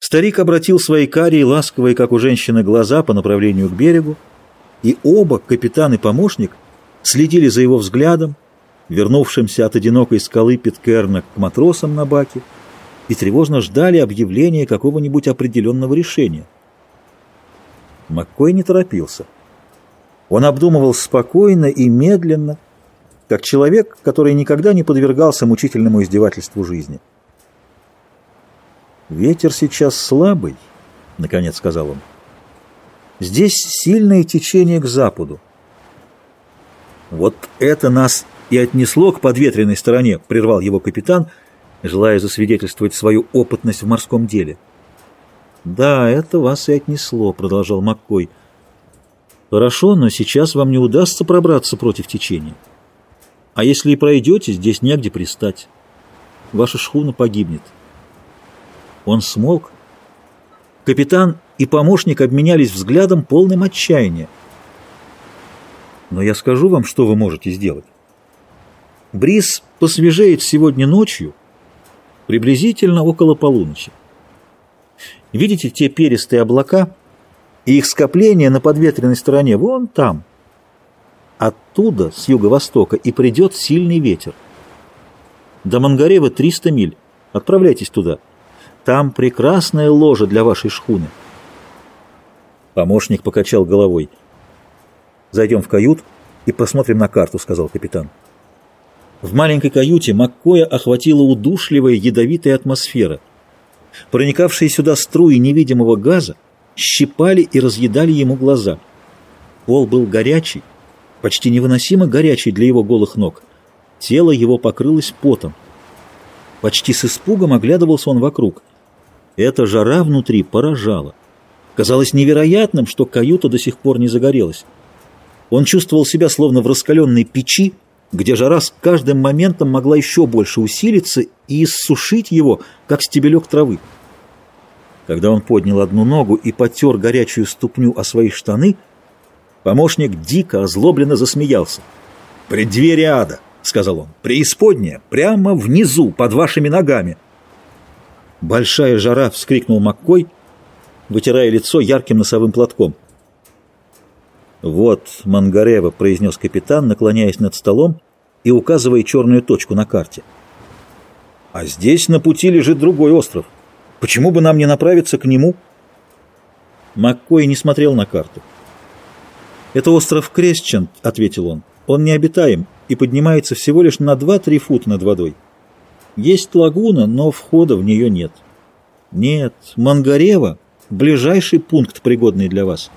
Старик обратил свои карие, ласковые, как у женщины, глаза по направлению к берегу, и оба, капитан и помощник, следили за его взглядом, вернувшимся от одинокой скалы Питкэрна к матросам на баке, и тревожно ждали объявления какого-нибудь определенного решения. Маккой не торопился. Он обдумывал спокойно и медленно, как человек, который никогда не подвергался мучительному издевательству жизни. «Ветер сейчас слабый», — наконец сказал он. «Здесь сильное течение к западу». «Вот это нас и отнесло к подветренной стороне», — прервал его капитан, желая засвидетельствовать свою опытность в морском деле. «Да, это вас и отнесло», — продолжал Маккой. «Хорошо, но сейчас вам не удастся пробраться против течения. А если и пройдете, здесь негде пристать. Ваша шхуна погибнет». Он смолк. Капитан и помощник обменялись взглядом, полным отчаяния. «Но я скажу вам, что вы можете сделать. Бриз посвежеет сегодня ночью, приблизительно около полуночи. Видите те перистые облака и их скопление на подветренной стороне вон там? Оттуда, с юго-востока, и придет сильный ветер. До Мангаревы 300 миль. Отправляйтесь туда. Там прекрасное ложе для вашей шхуны». Помощник покачал головой. «Зайдем в кают и посмотрим на карту», — сказал капитан. В маленькой каюте Маккоя охватила удушливая ядовитая атмосфера. Проникавшие сюда струи невидимого газа щипали и разъедали ему глаза. Пол был горячий, почти невыносимо горячий для его голых ног. Тело его покрылось потом. Почти с испугом оглядывался он вокруг. Эта жара внутри поражала. Казалось невероятным, что каюта до сих пор не загорелась. Он чувствовал себя словно в раскаленной печи, где жара с каждым моментом могла еще больше усилиться и иссушить его, как стебелек травы. Когда он поднял одну ногу и потер горячую ступню о свои штаны, помощник дико, озлобленно засмеялся. «Преддверие ада», — сказал он, — «преисподняя, прямо внизу, под вашими ногами». «Большая жара!» — вскрикнул Маккой, вытирая лицо ярким носовым платком. «Вот Мангарева», — произнес капитан, наклоняясь над столом и указывая черную точку на карте. «А здесь на пути лежит другой остров. Почему бы нам не направиться к нему?» Маккой не смотрел на карту. «Это остров Кресчент», — ответил он. «Он необитаем и поднимается всего лишь на 2-3 фута над водой. Есть лагуна, но входа в нее нет. Нет, Мангарева — ближайший пункт, пригодный для вас».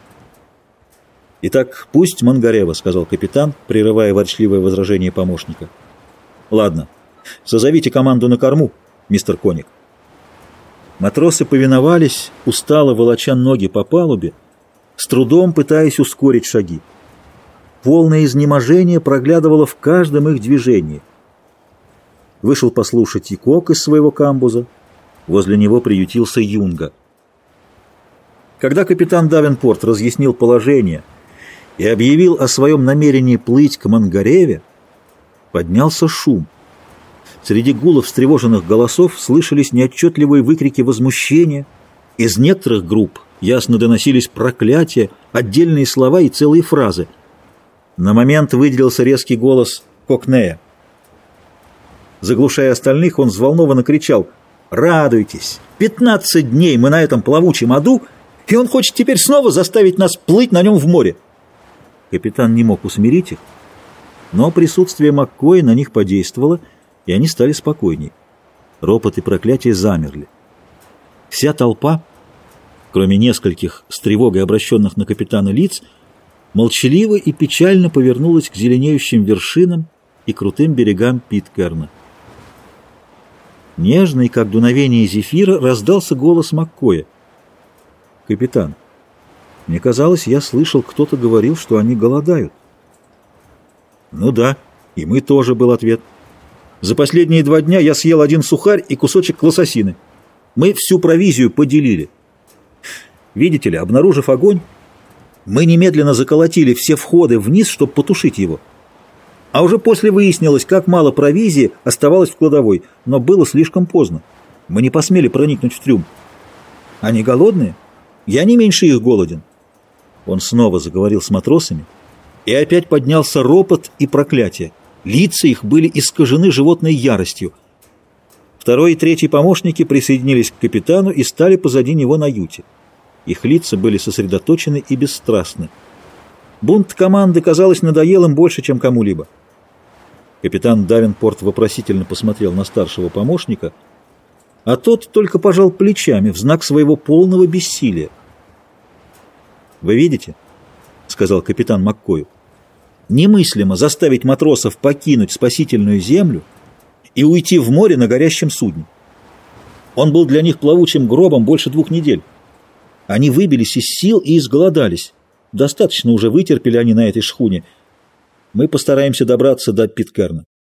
«Итак, пусть Мангарева», — сказал капитан, прерывая ворчливое возражение помощника. «Ладно, созовите команду на корму, мистер Коник». Матросы повиновались, устало волоча ноги по палубе, с трудом пытаясь ускорить шаги. Полное изнеможение проглядывало в каждом их движении. Вышел послушать и Кок из своего камбуза. Возле него приютился Юнга. Когда капитан Давенпорт разъяснил положение и объявил о своем намерении плыть к Мангареве, поднялся шум. Среди гула встревоженных голосов слышались неотчетливые выкрики возмущения. Из некоторых групп ясно доносились проклятия, отдельные слова и целые фразы. На момент выделился резкий голос Кокнея. Заглушая остальных, он взволнованно кричал: «Радуйтесь! 15 дней мы на этом плавучем аду, и он хочет теперь снова заставить нас плыть на нем в море!» Капитан не мог усмирить их, но присутствие Маккоя на них подействовало, и они стали спокойней. Ропот и проклятие замерли. Вся толпа, кроме нескольких с тревогой обращенных на капитана лиц, молчаливо и печально повернулась к зеленеющим вершинам и крутым берегам Питкэрна. Нежный, как дуновение зефира, раздался голос Маккоя. «Капитан, мне казалось, я слышал, кто-то говорил, что они голодают». «Ну да, и мы тоже», — был ответ. «За последние 2 дня я съел 1 сухарь и кусочек лососины. Мы всю провизию поделили. Видите ли, обнаружив огонь, мы немедленно заколотили все входы вниз, чтобы потушить его. А уже после выяснилось, как мало провизии оставалось в кладовой, но было слишком поздно. Мы не посмели проникнуть в трюм. Они голодные? Я не меньше их голоден. Он снова заговорил с матросами, и опять поднялся ропот и проклятие. Лица их были искажены животной яростью. Второй и третий помощники присоединились к капитану и стали позади него на юте. Их лица были сосредоточены и бесстрастны. Бунт команды, казалось, надоел им больше, чем кому-либо. Капитан Давенпорт вопросительно посмотрел на старшего помощника, а тот только пожал плечами в знак своего полного бессилия. «Вы видите?» — сказал капитан Маккою. «Немыслимо заставить матросов покинуть спасительную землю и уйти в море на горящем судне. Он был для них плавучим гробом больше 2 недель. Они выбились из сил и изголодались. Достаточно уже вытерпели они на этой шхуне. Мы постараемся добраться до Питкэрна.